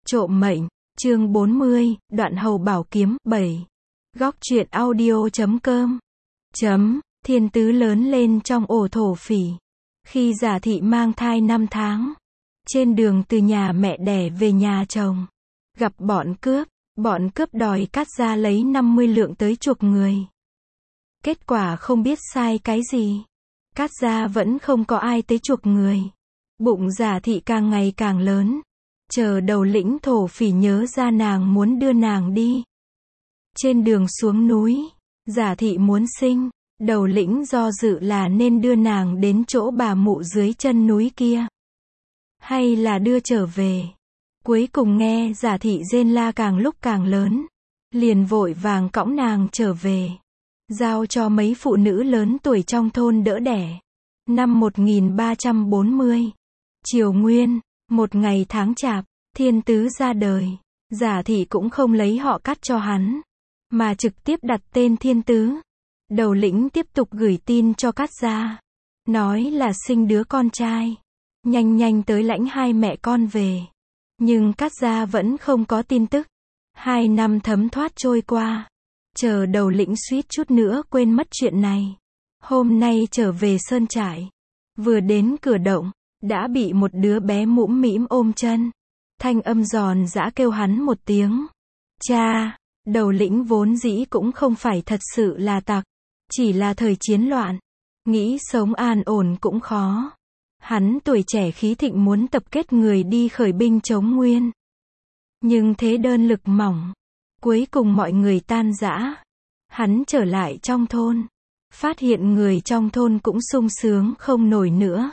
Trộm mệnh, chương 40, đoạn hầu bảo kiếm, 7. Góc truyện audio.com. Thiên tứ lớn lên trong ổ thổ phỉ. Khi Giả thị mang thai 5 tháng. Trên đường từ nhà mẹ đẻ về nhà chồng. Gặp bọn cướp đòi cắt ra lấy 50 lượng tới chuộc người. Kết quả không biết sai cái gì. Cắt ra vẫn không có ai tới chuộc người. Bụng Giả thị càng ngày càng lớn. Chờ đầu lĩnh thổ phỉ nhớ ra nàng muốn đưa nàng đi. Trên đường xuống núi, Giả thị muốn sinh, đầu lĩnh do dự là nên đưa nàng đến chỗ bà mụ dưới chân núi kia. Hay là đưa trở về. Cuối cùng nghe Giả thị rên la càng lúc càng lớn. Liền vội vàng cõng nàng trở về. Giao cho mấy phụ nữ lớn tuổi trong thôn đỡ đẻ. Năm 1340. Triều Nguyên. Một ngày tháng chạp, thiên tứ ra đời. Giả thị cũng không lấy họ cắt cho hắn, mà trực tiếp đặt tên thiên tứ. Đầu lĩnh tiếp tục gửi tin cho cắt gia, nói là sinh đứa con trai, nhanh tới lãnh hai mẹ con về. Nhưng cắt gia vẫn không có tin tức. 2 năm thấm thoát trôi qua, chờ đầu lĩnh suýt chút nữa quên mất chuyện này. Hôm nay trở về sơn trại, vừa đến cửa động, đã bị một đứa bé mũm mĩm ôm chân. Thanh âm giòn giã kêu hắn một tiếng. Cha, đầu lĩnh vốn dĩ cũng không phải thật sự là tặc. Chỉ là thời chiến loạn. Nghĩ sống an ổn cũng khó. Hắn tuổi trẻ khí thịnh muốn tập kết người đi khởi binh chống Nguyên. Nhưng thế đơn lực mỏng. Cuối cùng mọi người tan rã. Hắn trở lại trong thôn. Phát hiện người trong thôn cũng sung sướng không nổi nữa.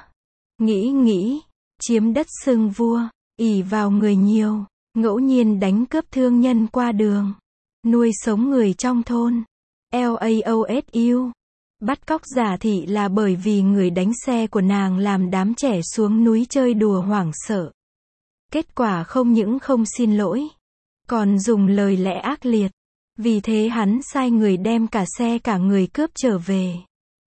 Nghĩ, chiếm đất xưng vua, ỷ vào người nhiều, ngẫu nhiên đánh cướp thương nhân qua đường, nuôi sống người trong thôn. LAOSU. Bắt cóc Giả thị là bởi vì người đánh xe của nàng làm đám trẻ xuống núi chơi đùa hoảng sợ. Kết quả không những không xin lỗi, còn dùng lời lẽ ác liệt. Vì thế hắn sai người đem cả xe cả người cướp trở về.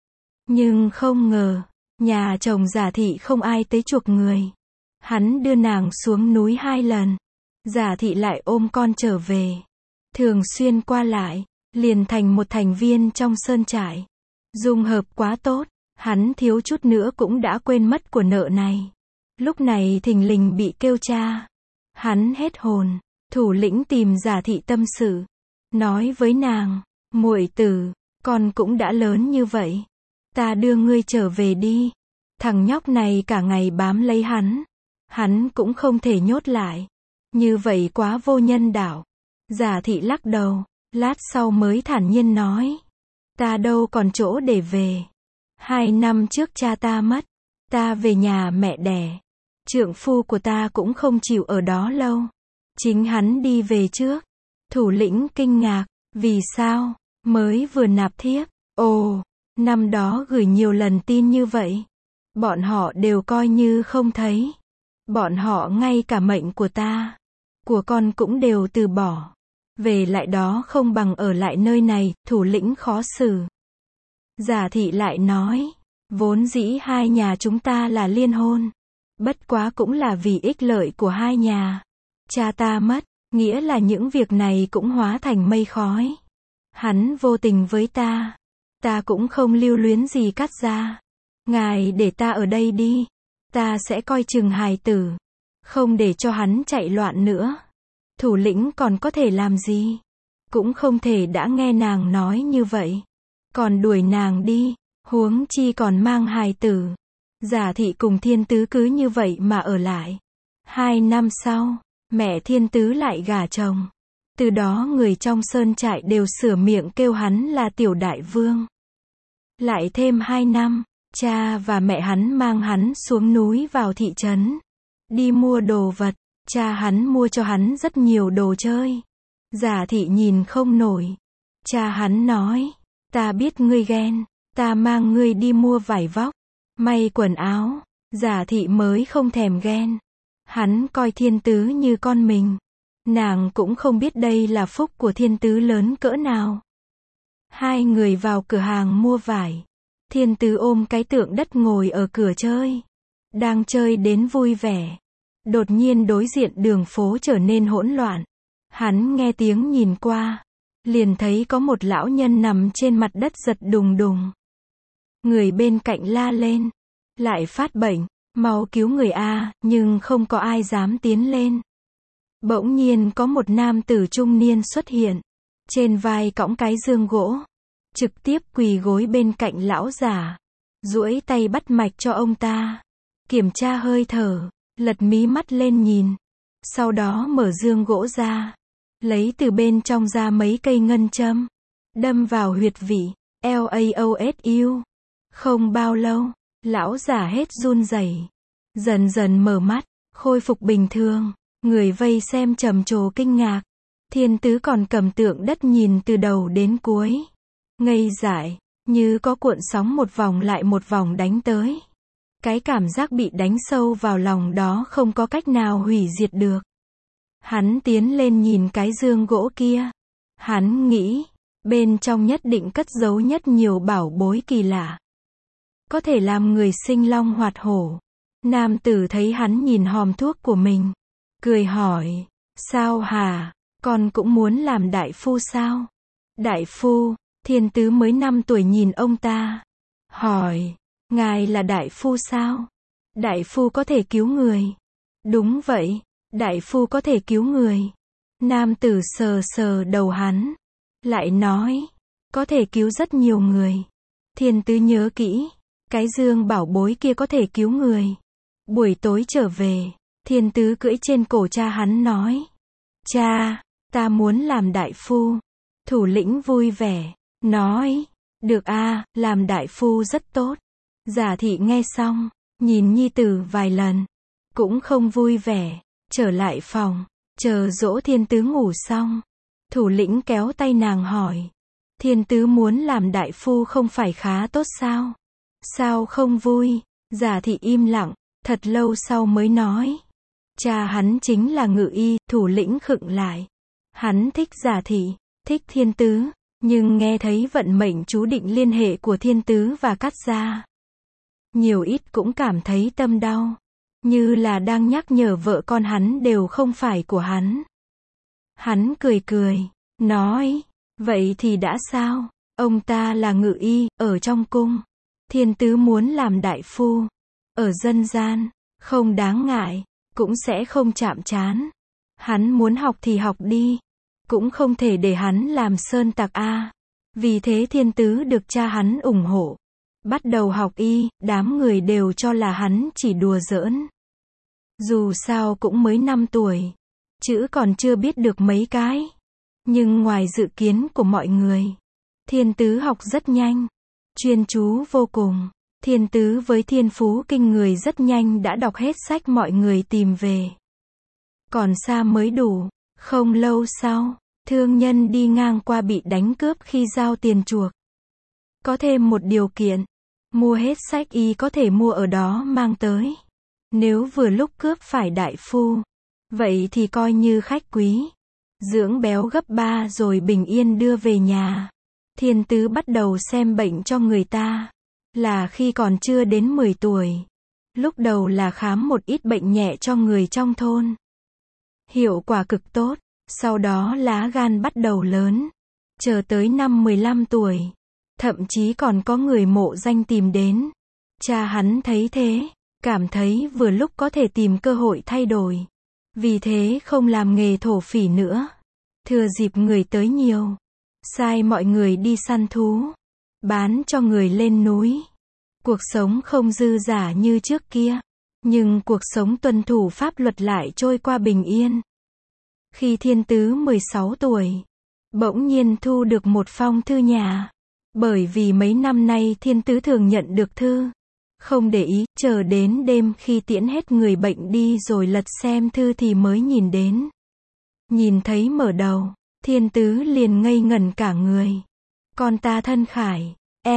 Nhưng không ngờ, nhà chồng Giả thị không ai tới chuộc người. Hắn đưa nàng xuống núi 2 lần. Giả thị lại ôm con trở về. Thường xuyên qua lại, liền thành một thành viên trong sơn trại. Dung hợp quá tốt, hắn thiếu chút nữa cũng đã quên mất của nợ này. Lúc này thình lình bị kêu cha. Hắn hết hồn, thủ lĩnh tìm Giả thị tâm sự. Nói với nàng, muội tử, con cũng đã lớn như vậy. Ta đưa ngươi trở về đi. Thằng nhóc này cả ngày bám lấy hắn. Hắn cũng không thể nhốt lại. Như vậy quá vô nhân đạo. Giả thị lắc đầu, lát sau mới thản nhiên nói. Ta đâu còn chỗ để về. 2 năm trước cha ta mất. Ta về nhà mẹ đẻ. Trượng phu của ta cũng không chịu ở đó lâu. Chính hắn đi về trước. Thủ lĩnh kinh ngạc, vì sao, mới vừa nạp thiếp. Ồ, năm đó gửi nhiều lần tin như vậy. Bọn họ đều coi như không thấy. Bọn họ ngay cả mệnh của ta, của con cũng đều từ bỏ. Về lại đó không bằng ở lại nơi này, thủ lĩnh khó xử. Giả thị lại nói, vốn dĩ hai nhà chúng ta là liên hôn. Bất quá cũng là vì ích lợi của hai nhà. Cha ta mất, nghĩa là những việc này cũng hóa thành mây khói. Hắn vô tình với ta. Ta cũng không lưu luyến gì cắt ra. Ngài để ta ở đây đi. Ta sẽ coi chừng hài tử. Không để cho hắn chạy loạn nữa. Thủ lĩnh còn có thể làm gì? Cũng không thể đã nghe nàng nói như vậy. Còn đuổi nàng đi. Huống chi còn mang hài tử. Giả thị cùng thiên tứ cứ như vậy mà ở lại. 2 năm sau, mẹ thiên tứ lại gả chồng. Từ đó người trong sơn trại đều sửa miệng kêu hắn là tiểu đại vương. Lại thêm 2 năm, cha và mẹ hắn mang hắn xuống núi vào thị trấn. Đi mua đồ vật, cha hắn mua cho hắn rất nhiều đồ chơi. Giả thị nhìn không nổi. Cha hắn nói, ta biết ngươi ghen, ta mang ngươi đi mua vải vóc, may quần áo. Giả thị mới không thèm ghen. Hắn coi thiên tứ như con mình. Nàng cũng không biết đây là phúc của thiên tứ lớn cỡ nào. 2 người vào cửa hàng mua vải. Thiên tứ ôm cái tượng đất ngồi ở cửa chơi. Đang chơi đến vui vẻ. Đột nhiên đối diện đường phố trở nên hỗn loạn. Hắn nghe tiếng nhìn qua, liền thấy có một lão nhân nằm trên mặt đất giật đùng đùng. Người bên cạnh la lên, lại phát bệnh, mau cứu người a, nhưng không có ai dám tiến lên. Bỗng nhiên có một nam tử trung niên xuất hiện, trên vai cõng cái dương gỗ, trực tiếp quỳ gối bên cạnh lão già, duỗi tay bắt mạch cho ông ta, kiểm tra hơi thở, lật mí mắt lên nhìn, sau đó mở dương gỗ ra, lấy từ bên trong ra mấy cây ngân châm, đâm vào huyệt vị, LAOSU. Không bao lâu, lão già hết run rẩy, dần dần mở mắt, khôi phục bình thường, người vây xem trầm trồ kinh ngạc. Thiên Tứ còn cầm tượng đất nhìn từ đầu đến cuối, ngây dại, như có cuộn sóng một vòng lại một vòng đánh tới. Cái cảm giác bị đánh sâu vào lòng đó không có cách nào hủy diệt được. Hắn tiến lên nhìn cái dương gỗ kia. Hắn nghĩ, bên trong nhất định cất giấu nhất nhiều bảo bối kỳ lạ. Có thể làm người sinh long hoạt hổ. Nam tử thấy hắn nhìn hòm thuốc của mình, cười hỏi, sao hả, con cũng muốn làm đại phu sao? Đại phu, Thiên Tứ mới 5 tuổi nhìn ông ta, hỏi, ngài là đại phu sao? Đại phu có thể cứu người. Đúng vậy, đại phu có thể cứu người. Nam tử sờ sờ đầu hắn, lại nói, có thể cứu rất nhiều người. Thiên Tứ nhớ kỹ, cái dương bảo bối kia có thể cứu người. Buổi tối trở về, Thiên Tứ cưỡi trên cổ cha hắn nói, cha, ta muốn làm đại phu. Thủ lĩnh vui vẻ, nói, được a, làm đại phu rất tốt. Giả thị nghe xong, nhìn nhi tử vài lần, cũng không vui vẻ, trở lại phòng, chờ dỗ Thiên Tứ ngủ xong. Thủ lĩnh kéo tay nàng hỏi, Thiên Tứ muốn làm đại phu không phải khá tốt sao? Sao không vui? Giả thị im lặng, thật lâu sau mới nói, cha hắn chính là ngự y. Thủ lĩnh khựng lại, hắn thích Giả thị, thích Thiên Tứ, nhưng nghe thấy vận mệnh chú định liên hệ của Thiên Tứ và Cát gia, nhiều ít cũng cảm thấy tâm đau, như là đang nhắc nhở vợ con hắn đều không phải của hắn. Hắn cười cười, nói, vậy thì đã sao? Ông ta là ngự y, ở trong cung. Thiên Tứ muốn làm đại phu, ở dân gian, không đáng ngại, cũng sẽ không chạm trán. Hắn muốn học thì học đi, cũng không thể để hắn làm sơn tặc a. Vì thế Thiên Tứ được cha hắn ủng hộ, bắt đầu học y. Đám người đều cho là hắn chỉ đùa giỡn. Dù sao cũng mới 5 tuổi, chữ còn chưa biết được mấy cái. Nhưng ngoài dự kiến của mọi người, Thiên Tứ học rất nhanh, chuyên chú vô cùng. Thiên Tứ với thiên phú kinh người rất nhanh đã đọc hết sách mọi người tìm về. Còn xa mới đủ. Không lâu sau, thương nhân đi ngang qua bị đánh cướp khi giao tiền chuộc. Có thêm một điều kiện, mua hết sách y có thể mua ở đó mang tới. Nếu vừa lúc cướp phải đại phu, vậy thì coi như khách quý. Dưỡng béo gấp 3 rồi bình yên đưa về nhà. Thiên Tứ bắt đầu xem bệnh cho người ta, là khi còn chưa đến 10 tuổi. Lúc đầu là khám một ít bệnh nhẹ cho người trong thôn. Hiệu quả cực tốt, sau đó lá gan bắt đầu lớn. Chờ tới năm 15 tuổi, thậm chí còn có người mộ danh tìm đến. Cha hắn thấy thế, cảm thấy vừa lúc có thể tìm cơ hội thay đổi. Vì thế không làm nghề thổ phỉ nữa. Thừa dịp người tới nhiều, sai mọi người đi săn thú, bán cho người lên núi. Cuộc sống không dư dả như trước kia, nhưng cuộc sống tuân thủ pháp luật lại trôi qua bình yên. Khi Thiên Tứ 16 tuổi, bỗng nhiên thu được một phong thư nhà. Bởi vì mấy năm nay Thiên Tứ thường nhận được thư, không để ý, chờ đến đêm khi tiễn hết người bệnh đi rồi lật xem thư thì mới nhìn đến. Nhìn thấy mở đầu, Thiên Tứ liền ngây ngẩn cả người. Con ta thân Khải,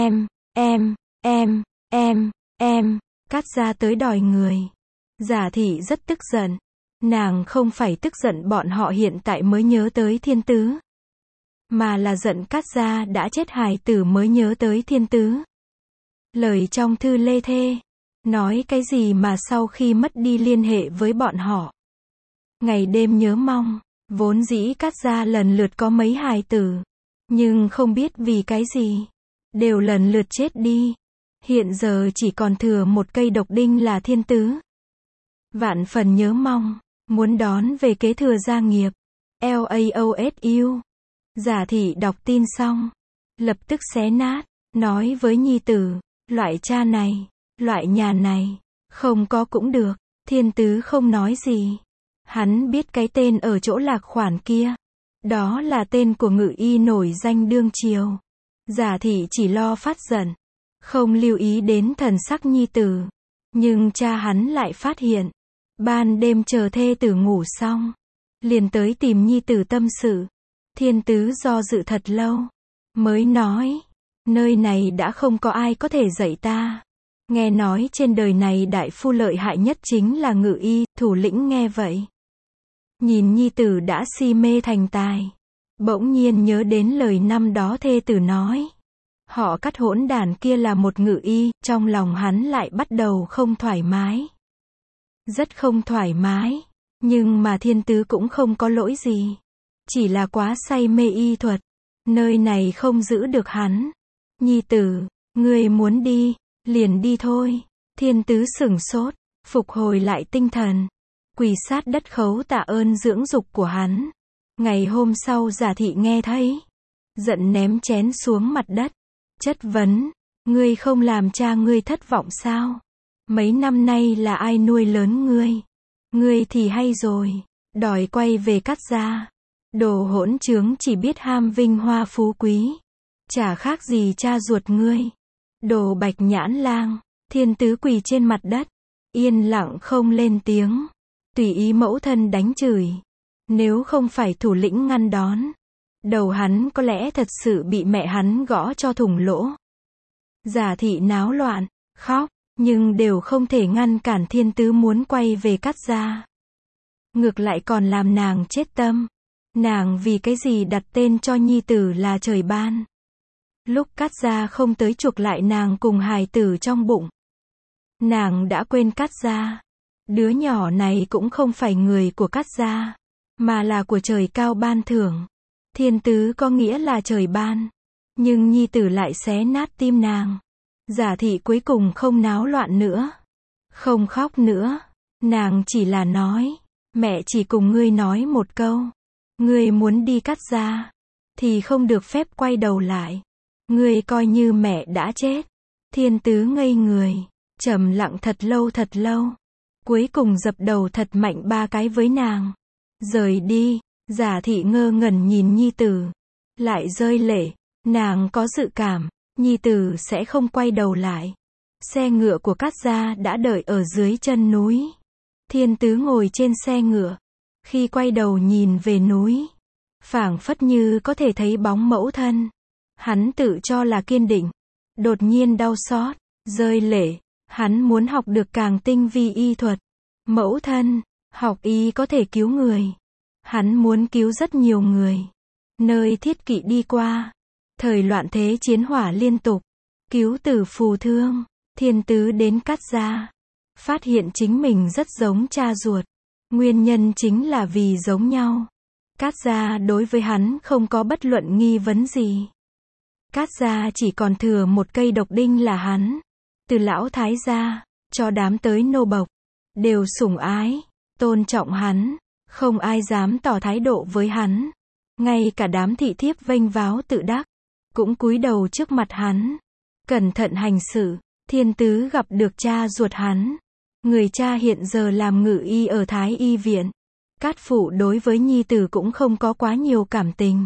Cát gia tới đòi người. Giả thị rất tức giận. Nàng không phải tức giận bọn họ hiện tại mới nhớ tới Thiên Tứ, mà là giận Cát gia đã chết hài tử mới nhớ tới Thiên Tứ. Lời trong thư lê thê, Nói cái gì mà sau khi mất đi liên hệ với bọn họ. Ngày đêm nhớ mong, vốn dĩ Cát gia lần lượt có mấy hài tử. Nhưng không biết vì cái gì. Đều lần lượt chết đi. Hiện giờ chỉ còn thừa một cây độc đinh là Thiên Tứ. Vạn phần nhớ mong, muốn đón về kế thừa gia nghiệp. LAOSU. Giả thị đọc tin xong, lập tức xé nát, nói với nhi tử, loại cha này, loại nhà này, không có cũng được. Thiên Tứ không nói gì. Hắn biết cái tên ở chỗ Lạc Khoản kia. Đó là tên của ngự y nổi danh đương triều. Giả thị chỉ lo phát giận, không lưu ý đến thần sắc nhi tử. Nhưng cha hắn lại phát hiện. Ban đêm chờ thê tử ngủ xong, liền tới tìm nhi tử tâm sự. Thiên Tứ do dự thật lâu, mới nói, nơi này đã không có ai có thể dạy ta. Nghe nói trên đời này đại phu lợi hại nhất chính là ngự y. Thủ lĩnh nghe vậy, nhìn nhi tử đã si mê thành tài, bỗng nhiên nhớ đến lời năm đó thê tử nói. Họ Cát hỗn đản kia là một ngự y, trong lòng hắn lại bắt đầu không thoải mái. Rất không thoải mái, nhưng mà Thiên Tứ cũng không có lỗi gì. Chỉ là quá say mê y thuật, nơi này không giữ được hắn. Nhi tử, ngươi muốn đi, liền đi thôi. Thiên Tứ sửng sốt, phục hồi lại tinh thần, quỳ sát đất khấu tạ ơn dưỡng dục của hắn. Ngày hôm sau Giả thị nghe thấy, giận ném chén xuống mặt đất, chất vấn, ngươi không làm cha ngươi thất vọng sao? Mấy năm nay là ai nuôi lớn ngươi? Ngươi thì hay rồi, đòi quay về Cát gia. Đồ hỗn trướng chỉ biết ham vinh hoa phú quý, chả khác gì cha ruột ngươi. Đồ bạch nhãn lang. Thiên Tứ quỳ trên mặt đất, yên lặng không lên tiếng, tùy ý mẫu thân đánh chửi. Nếu không phải thủ lĩnh ngăn đón, đầu hắn có lẽ thật sự bị mẹ hắn gõ cho thủng lỗ. Giả thị náo loạn, khóc, nhưng đều không thể ngăn cản Thiên Tứ muốn quay về Cát gia. Ngược lại còn làm nàng chết tâm. Nàng vì cái gì đặt tên cho nhi tử là Trời Ban. Lúc Cát gia không tới chuộc lại nàng cùng hài tử trong bụng, nàng đã quên Cát gia. Đứa nhỏ này cũng không phải người của Cát gia, mà là của trời cao ban thưởng. Thiên Tứ có nghĩa là trời ban, nhưng nhi tử lại xé nát tim nàng. Giả thị cuối cùng không náo loạn nữa, không khóc nữa. Nàng chỉ là nói, mẹ chỉ cùng ngươi nói một câu. Ngươi muốn đi Cát gia, thì không được phép quay đầu lại. Ngươi coi như mẹ đã chết. Thiên Tứ ngây người, trầm lặng thật lâu. Cuối cùng dập đầu thật mạnh 3 cái với nàng. Rời đi. Giả thị ngơ ngẩn nhìn nhi tử, lại rơi lệ. Nàng có dự cảm, nhi tử sẽ không quay đầu lại. Xe ngựa của Cát gia đã đợi ở dưới chân núi. Thiên Tứ ngồi trên xe ngựa, khi quay đầu nhìn về núi, phảng phất như có thể thấy bóng mẫu thân. Hắn tự cho là kiên định, đột nhiên đau xót, rơi lệ. Hắn muốn học được càng tinh vi y thuật. Mẫu thân, học y có thể cứu người. Hắn muốn cứu rất nhiều người. Nơi thiết kỵ đi qua, thời loạn thế chiến hỏa liên tục, cứu tử phù thương. Thiên Tứ đến Cát gia, phát hiện chính mình rất giống cha ruột. Nguyên nhân chính là vì giống nhau. Cát gia đối với hắn không có bất luận nghi vấn gì. Cát gia chỉ còn thừa một cây độc đinh là hắn. Từ lão thái gia, cho đám tới nô bộc, đều sủng ái, tôn trọng hắn. Không ai dám tỏ thái độ với hắn. Ngay cả đám thị thiếp vênh váo tự đắc, cũng cúi đầu trước mặt hắn. Cẩn thận hành sự. Thiên Tứ gặp được cha ruột hắn. Người cha hiện giờ làm ngự y ở Thái Y viện. Cát phụ đối với nhi tử cũng không có quá nhiều cảm tình.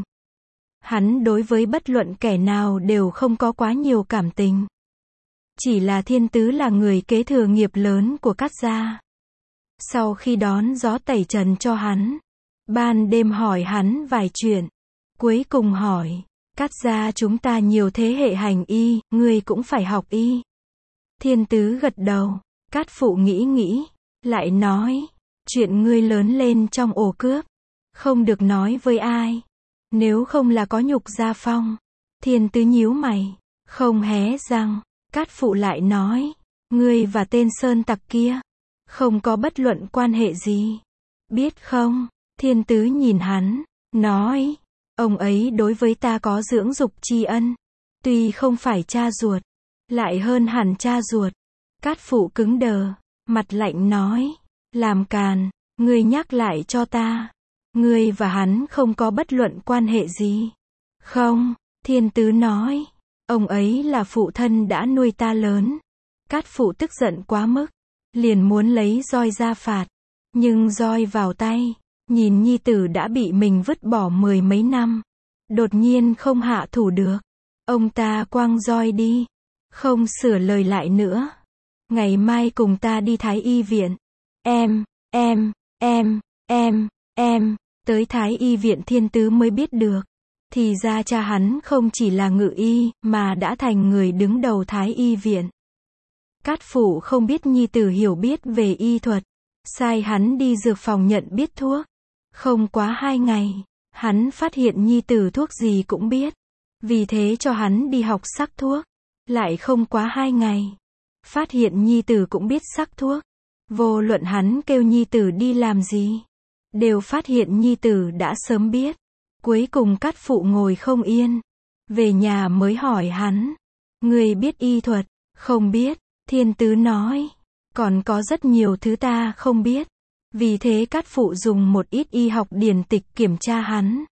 Hắn đối với bất luận kẻ nào đều không có quá nhiều cảm tình. Chỉ là Thiên Tứ là người kế thừa nghiệp lớn của Cát gia. Sau khi đón gió tẩy trần cho hắn, ban đêm hỏi hắn vài chuyện. Cuối cùng hỏi, Cát gia chúng ta nhiều thế hệ hành y, ngươi cũng phải học y. Thiên Tứ gật đầu. Cát phụ nghĩ, lại nói, chuyện ngươi lớn lên trong ổ cướp, không được nói với ai, nếu không là có nhục gia phong. Thiên Tứ nhíu mày, không hé răng. Cát phụ lại nói, ngươi và tên sơn tặc kia không có bất luận quan hệ gì. Biết không? Thiên Tứ nhìn hắn, nói, ông ấy đối với ta có dưỡng dục tri ân. Tuy không phải cha ruột, lại hơn hẳn cha ruột. Cát Phụ cứng đờ, mặt lạnh nói, làm càn, ngươi nhắc lại cho ta. Ngươi và hắn không có bất luận quan hệ gì. Không, Thiên Tứ nói, ông ấy là phụ thân đã nuôi ta lớn. Cát Phụ tức giận quá mức, liền muốn lấy roi ra phạt. Nhưng roi vào tay, nhìn nhi tử đã bị mình vứt bỏ 10 mấy năm. Đột nhiên không hạ thủ được. Ông ta quăng roi đi, không sửa lời lại nữa. Ngày mai cùng ta đi Thái Y viện. Em, tới Thái Y viện Thiên Tứ mới biết được. Thì ra cha hắn không chỉ là ngự y, mà đã thành người đứng đầu Thái Y viện. Cát Phụ không biết nhi tử hiểu biết về y thuật, sai hắn đi dược phòng nhận biết thuốc. Không quá 2 ngày, hắn phát hiện nhi tử thuốc gì cũng biết. Vì thế cho hắn đi học sắc thuốc. Lại không quá 2 ngày, phát hiện nhi tử cũng biết sắc thuốc. Vô luận hắn kêu nhi tử đi làm gì, đều phát hiện nhi tử đã sớm biết. Cuối cùng Cát Phụ ngồi không yên, về nhà mới hỏi hắn, ngươi biết y thuật? Không biết. Thiên Tứ nói, còn có rất nhiều thứ ta không biết. Vì thế Cát Phụ dùng một ít y học điển tịch kiểm tra hắn.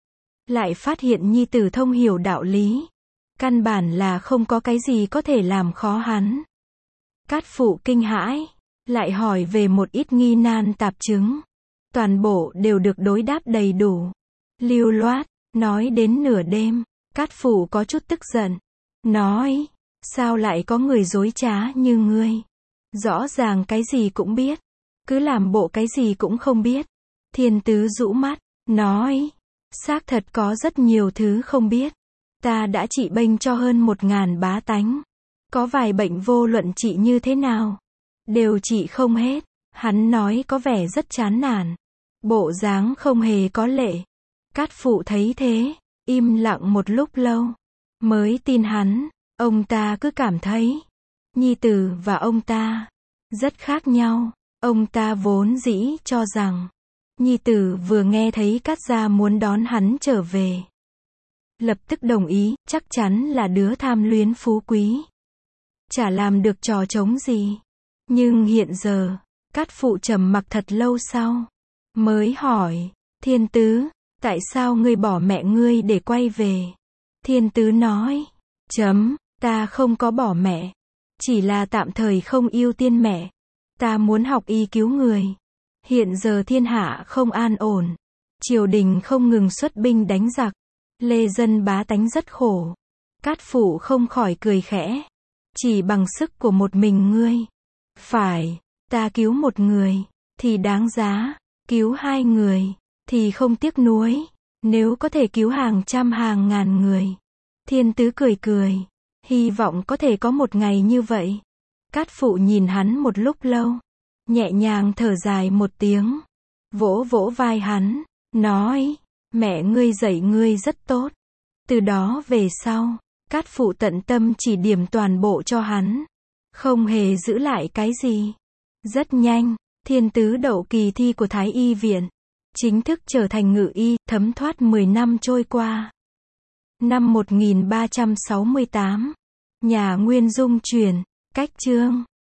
Lại phát hiện nhi tử thông hiểu đạo lý. Căn bản là không có cái gì có thể làm khó hắn. Cát Phụ kinh hãi, lại hỏi về một ít nghi nan tạp chứng. Toàn bộ đều được đối đáp đầy đủ, lưu loát. Nói đến nửa đêm, Cát Phụ có chút tức giận. Nói, sao lại có người dối trá như ngươi? Rõ ràng cái gì cũng biết, cứ làm bộ cái gì cũng không biết. Thiên Tứ rũ mắt, nói, xác thật có rất nhiều thứ không biết. Ta đã trị bệnh cho hơn 1000 bá tánh. Có vài bệnh vô luận trị như thế nào, đều trị không hết. Hắn nói có vẻ rất chán nản, bộ dáng không hề có lệ. Cát Phụ thấy thế, im lặng một lúc lâu, mới tin hắn. Ông ta cứ cảm thấy, nhi tử và ông ta rất khác nhau. Ông ta vốn dĩ cho rằng, nhi tử vừa nghe thấy Cát gia muốn đón hắn trở về, lập tức đồng ý, chắc chắn là đứa tham luyến phú quý, chả làm được trò trống gì. Nhưng hiện giờ, Cát Phụ trầm mặc thật lâu sau, mới hỏi, Thiên Tứ, tại sao ngươi bỏ mẹ ngươi để quay về? Thiên Tứ nói, ta không có bỏ mẹ, chỉ là tạm thời không ưu tiên mẹ. Ta muốn học y cứu người. Hiện giờ thiên hạ không an ổn, triều đình không ngừng xuất binh đánh giặc, lê dân bá tánh rất khổ. Cát Phụ không khỏi cười khẽ, chỉ bằng sức của một mình ngươi. Phải, ta cứu một người thì đáng giá, cứu 2 người thì không tiếc nuối. Nếu có thể cứu hàng trăm hàng ngàn người. Thiên Tứ cười cười, hy vọng có thể có một ngày như vậy. Cát Phụ nhìn hắn một lúc lâu, nhẹ nhàng thở dài một tiếng, vỗ vỗ vai hắn, nói, mẹ ngươi dạy ngươi rất tốt. Từ đó về sau, Cát Phụ tận tâm chỉ điểm toàn bộ cho hắn, không hề giữ lại cái gì. Rất nhanh, Thiên Tứ đậu kỳ thi của Thái Y viện, chính thức trở thành ngự y, thấm thoát 10 năm trôi qua. Năm 1368, nhà Nguyên Dung truyền, cách chương